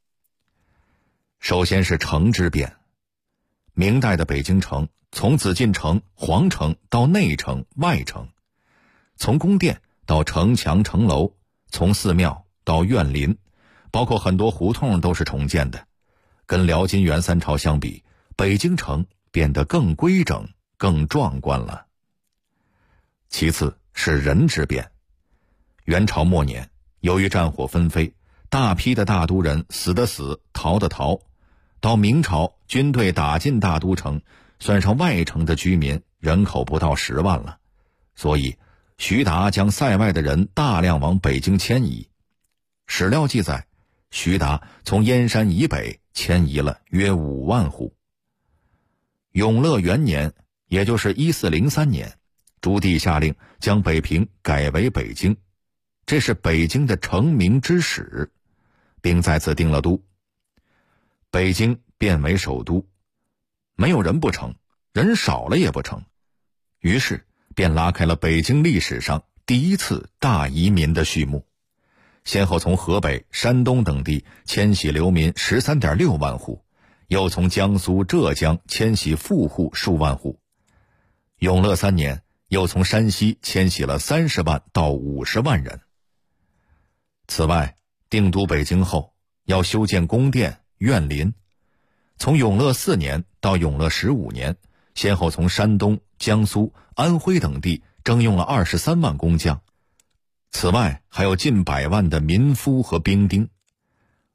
首先是城之变。明代的北京城从紫禁城、皇城到内城、外城，从宫殿到城墙、城楼，从寺庙到院林，包括很多胡同都是重建的。跟辽金元三朝相比，北京城变得更规整、更壮观了。其次是人之变。元朝末年，由于战火纷飞，大批的大都人死的死，逃的逃。到明朝，军队打进大都城，算上外城的居民，人口不到10万了。所以徐达将塞外的人大量往北京迁移。史料记载，徐达从燕山以北迁移了约5万户。永乐元年，也就是1403年，朱棣下令将北平改为北京，这是北京的成名之始，并在此定了都。北京变为首都，没有人不成，人少了也不成，于是便拉开了北京历史上第一次大移民的序幕，先后从河北、山东等地迁徙流民 13.6 万户，又从江苏、浙江迁徙富户数万户。永乐3年，又从山西迁徙了30万到50万人。此外，定都北京后，要修建宫殿、院林。从永乐4年到永乐15年，先后从山东、江苏、安徽等地征用了23万工匠，此外还有近100万的民夫和兵丁。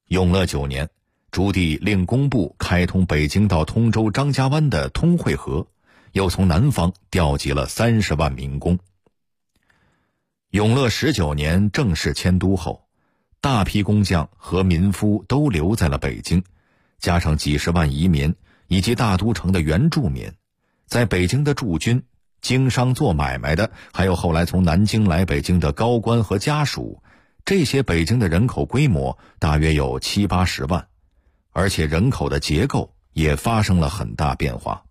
永乐9年，朱棣令工部开通北京到通州张家湾的通惠河，又从南方调集了30万民工。永乐19年正式迁都后，大批工匠和民夫都留在了北京，加上几十万移民以及大都城的原住民，在北京的驻军、经商做买卖的，还有后来从南京来北京的高官和家属，这些北京的人口规模大约有70、80万，而且人口的结构也发生了很大变化。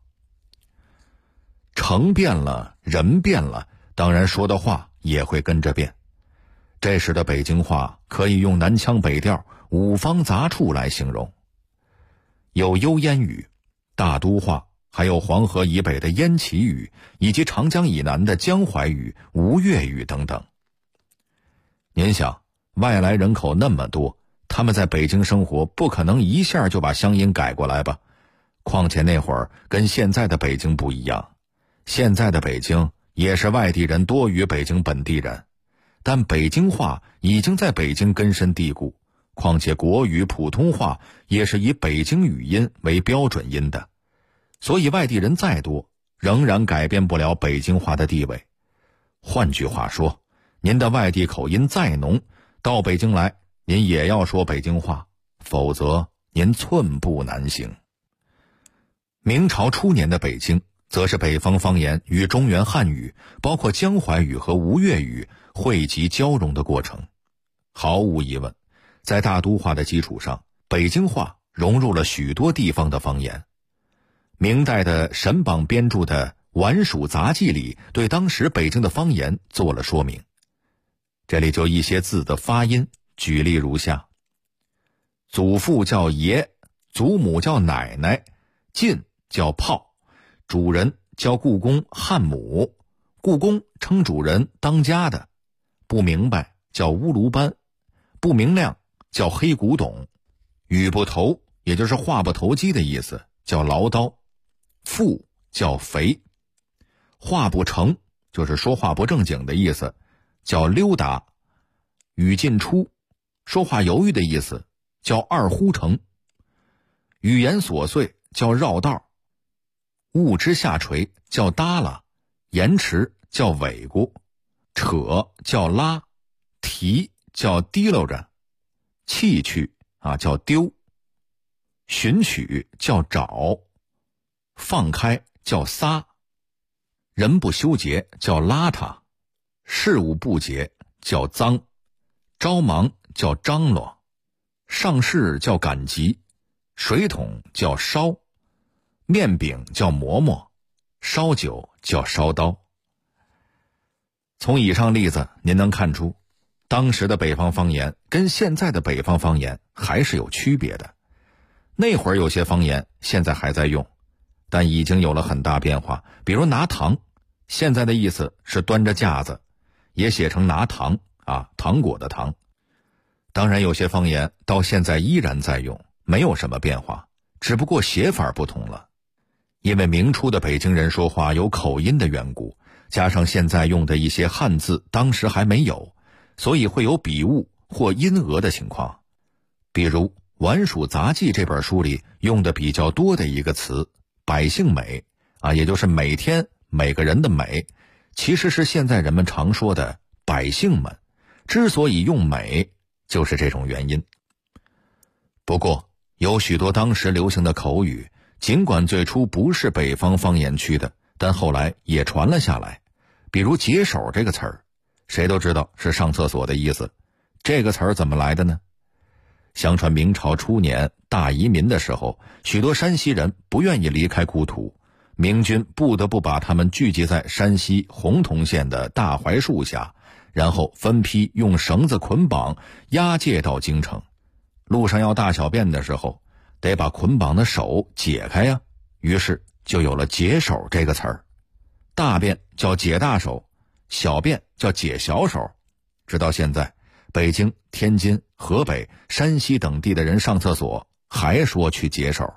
城变了，人变了，当然说的话也会跟着变。这时的北京话可以用南腔北调、五方杂处来形容，有幽燕语、大都话，还有黄河以北的燕齐语，以及长江以南的江淮语、吴越语等等。您想，外来人口那么多，他们在北京生活，不可能一下就把乡音改过来吧？况且那会儿跟现在的北京不一样，现在的北京也是外地人多于北京本地人，但北京话已经在北京根深蒂固，况且国语、普通话也是以北京语音为标准音的，所以外地人再多，仍然改变不了北京话的地位。换句话说，您的外地口音再浓，到北京来，您也要说北京话，否则您寸步难行。明朝初年的北京，则是北方方言与中原汉语，包括江淮语和吴越语汇集交融的过程。毫无疑问，在大都话的基础上，北京话融入了许多地方的方言。明代的沈榜编著的《晚蜀杂记》里对当时北京的方言做了说明。这里就一些字的发音举例如下：祖父叫爷，祖母叫奶奶，进叫炮，主人叫故宫汉母，故宫称主人当家的，不明白叫乌卢班，不明亮叫黑古董，语不投也就是话不投机的意思，叫唠叨，富叫肥，话不成就是说话不正经的意思，叫溜达，语进出说话犹豫的意思，叫二呼成，语言琐碎叫绕道，物之下垂叫耷拉，延迟叫尾咕，扯叫拉，提叫提溜着，弃去叫丢，寻取叫找，放开叫撒，人不修洁叫邋遢，事务不洁叫脏，着忙叫张罗，上事叫赶集，水桶叫烧，面饼叫馍馍，烧酒叫烧刀。从以上例子您能看出，当时的北方方言跟现在的北方方言还是有区别的。那会儿有些方言现在还在用，但已经有了很大变化。比如拿糖，现在的意思是端着架子，也写成拿糖糖果的糖。当然有些方言到现在依然在用，没有什么变化，只不过写法不同了。因为明初的北京人说话有口音的缘故，加上现在用的一些汉字当时还没有，所以会有笔误或音讹的情况。比如《晚蜀杂记》这本书里用的比较多的一个词百姓美也就是每天每个人的美，其实是现在人们常说的百姓们，之所以用美就是这种原因。不过有许多当时流行的口语，尽管最初不是北方方言区的，但后来也传了下来。比如解手这个词儿，谁都知道是上厕所的意思。这个词儿怎么来的呢？相传明朝初年大移民的时候，许多山西人不愿意离开故土，明军不得不把他们聚集在山西洪洞县的大槐树下，然后分批用绳子捆绑押解到京城。路上要大小便的时候，得把捆绑的手解开呀，于是就有了解手这个词儿。大便叫解大手，小便叫解小手。直到现在，北京、天津、河北、山西等地的人上厕所还说去解手。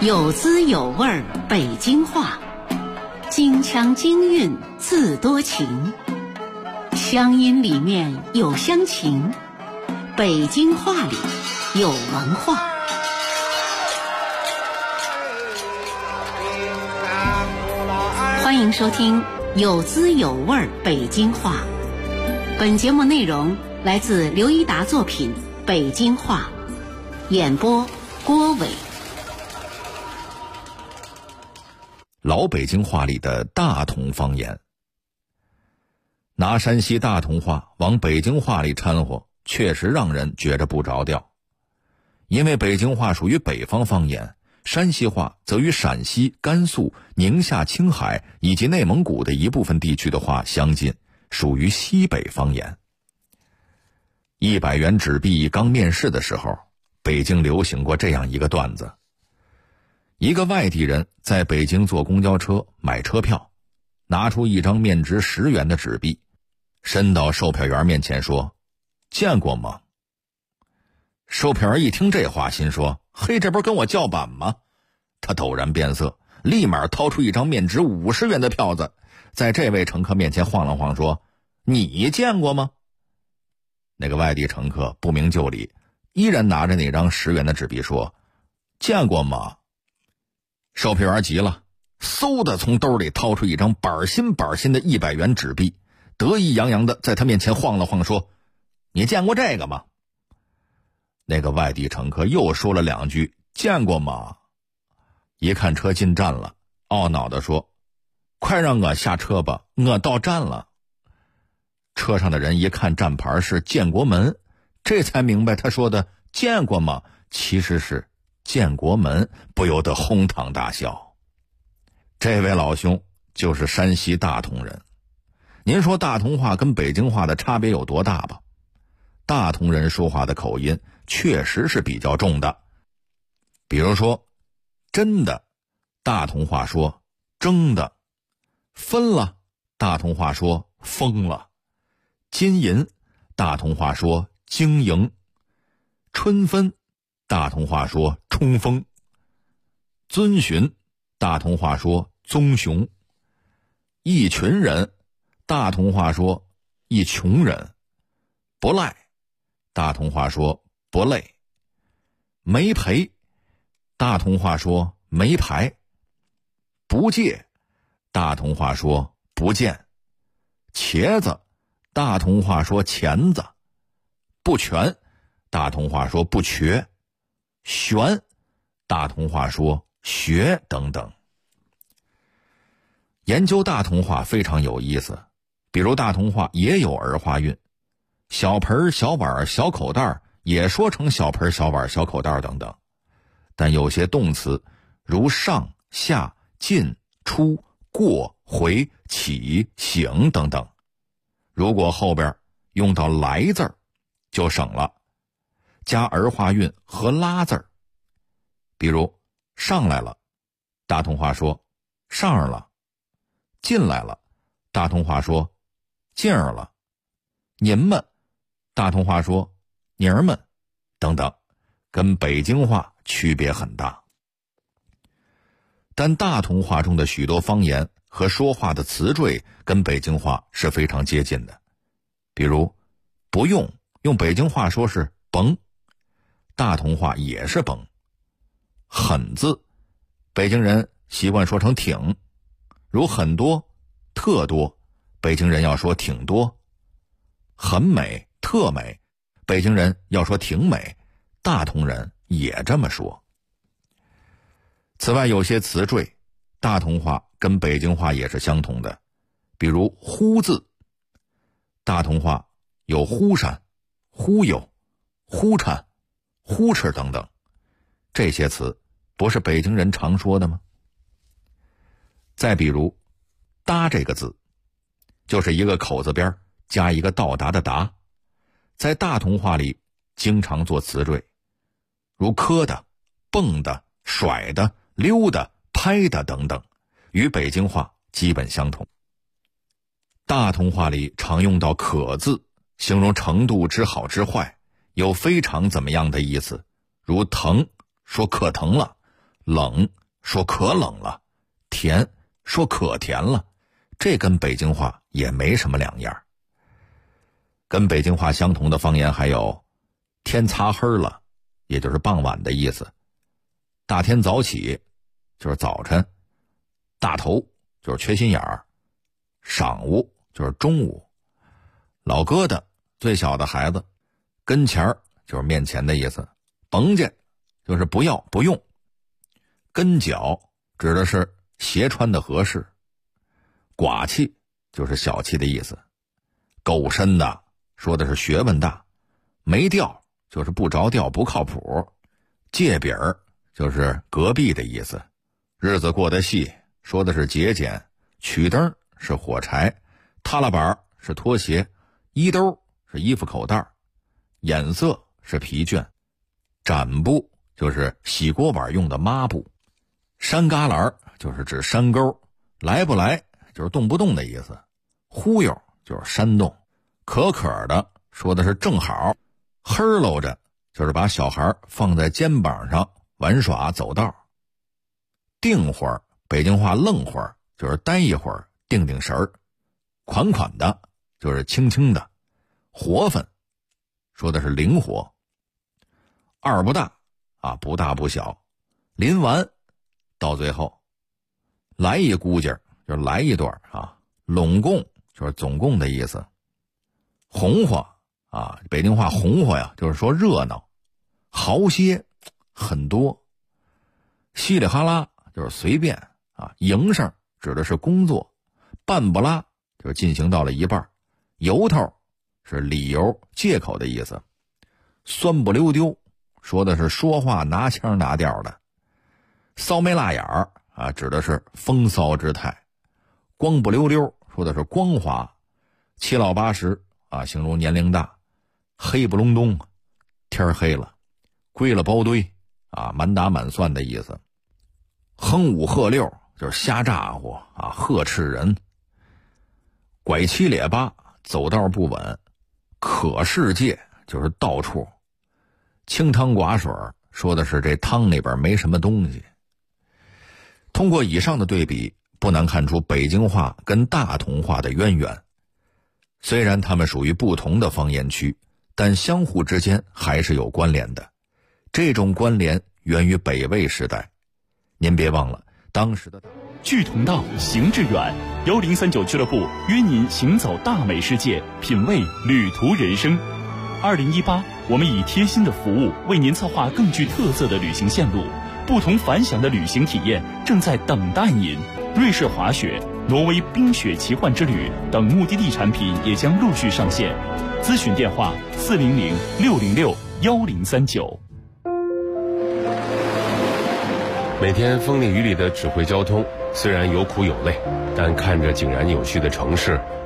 有滋有味北京话，京腔京韵自多情，乡音里面有乡情，北京话里有文化。欢迎收听有滋有味北京话。本节目内容来自刘一达作品《北京话》，演播郭伟。 老北京话里的大同方言，拿山西大同话往北京话里掺和，确实让人觉着不着调。因为北京话属于北方方言，山西话则与陕西、甘肃、宁夏、青海以及内蒙古的一部分地区的话相近，属于西北方言。100元纸币刚面世的时候，北京流行过这样一个段子。一个外地人在北京坐公交车买车票，拿出一张面值10元的纸币，伸到售票员面前说：“见过吗？”售票员一听这话，心说：“嘿，这不是跟我叫板吗？”他陡然变色，立马掏出一张面值50元的票子，在这位乘客面前晃了晃，说：“你见过吗？”那个外地乘客不明就里，依然拿着那张10元的纸币说：“见过吗？”售票员急了，嗖的从兜里掏出一张板新的100元纸币，得意洋洋的在他面前晃了晃，说：“你见过这个吗？”那个外地乘客又说了2句：“见过吗？”一看车进站了，懊恼地说：“快让我下车吧，我到站了。”车上的人一看站牌是建国门，这才明白他说的“见过吗”其实是建国门，不由得哄堂大笑。这位老兄就是山西大同人。您说大同话跟北京话的差别有多大吧？大同人说话的口音确实是比较重的。比如说真的，大同话说争的；分了，大同话说疯了；金银，大同话说经营；春分，大同话说冲锋；遵循，大同话说棕熊；一群人，大同话说一穷人；不赖，大同话说不累；没赔，大同话说没牌；不借，大同话说不见；茄子，大同话说钳子；不全，大同话说不瘸；悬，大同话说学等等。研究大同话非常有意思，比如大同话也有儿化韵，小盆、小碗、小口袋也说成小盆、小碗、小口袋等等。但有些动词如上、下、进、出、过、回、起、醒等等，如果后边用到来字儿就省了，加儿化韵和拉字儿。比如上来了，大同话说上儿了；进来了，大同话说进儿了；您们，大同话说您儿们等等，跟北京话区别很大。但大同话中的许多方言和说话的词缀跟北京话是非常接近的。比如不用，用北京话说是甭，大同话也是甭；很字，北京人习惯说成挺，如很多、特多，北京人要说挺多；很美、特美，北京人要说挺美，大同人也这么说。此外，有些词缀，大同话跟北京话也是相同的，比如忽字，大同话有忽闪、忽悠、忽颤、忽哧等等，这些词不是北京人常说的吗？再比如搭这个字，就是一个口字边加一个到达的达，在大同话里经常做词缀，如磕的、蹦的、甩的、溜的、拍的等等，与北京话基本相同。大同话里常用到可字，形容程度之好之坏，有非常怎么样的意思，如疼说可疼了， 冷说可冷了，甜说可甜了，这跟北京话也没什么两样。跟北京话相同的方言还有天擦黑了，也就是傍晚的意思，大天早起就是早晨，大头就是缺心眼儿，晌午就是中午，老疙瘩最小的孩子，跟前儿就是面前的意思，甭介就是不要不用，跟脚指的是鞋穿的合适，寡气就是小气的意思，够深的说的是学问大，没调就是不着调不靠谱，借饼儿就是隔壁的意思，日子过得细说的是节俭，曲灯是火柴，踏拉板是拖鞋，衣兜是衣服口袋，眼色是疲倦，展布就是洗锅碗用的抹布，山旮旯就是指山沟，来不来就是动不动的意思，忽悠就是煽动，可可的说的是正好，嘿喽着就是把小孩放在肩膀上玩耍走道，定会儿北京话愣会儿就是待一会儿定定神儿，款款的就是轻轻的，活分说的是灵活，二不大啊，不大不小，临完到最后，来一估计就是来一段啊，拢共就是总共的意思，红火啊，北京话红火呀，就是说热闹，豪些很多，稀里哈拉就是随便啊，营上指的是工作，半不拉就是进行到了一半，由头是理由借口的意思，酸不溜丢说的是说话拿腔拿调的，骚眉辣眼儿啊指的是风骚之态，光不溜溜说的是光滑，七老八十啊形容年龄大，黑不隆咚天黑了，归了包堆啊满打满算的意思，哼五喝六就是瞎咋呼啊呵斥人，拐七咧八走道不稳，可世界就是到处，清汤寡水说的是这汤里边没什么东西。通过以上的对比，不难看出北京话跟大同话的渊源。虽然它们属于不同的方言区，但相互之间还是有关联的。这种关联源于北魏时代。您别忘了，当时的距同道，行致远，1039俱乐部约您行走大美世界，品味旅途人生。2018，我们以贴心的服务为您策划更具特色的旅行线路，不同凡响的旅行体验正在等待您。瑞士滑雪、挪威冰雪奇幻之旅等目的地产品也将陆续上线。咨询电话400-606-1039。 每天风里雨里的指挥交通，虽然有苦有累，但看着井然有序的城市，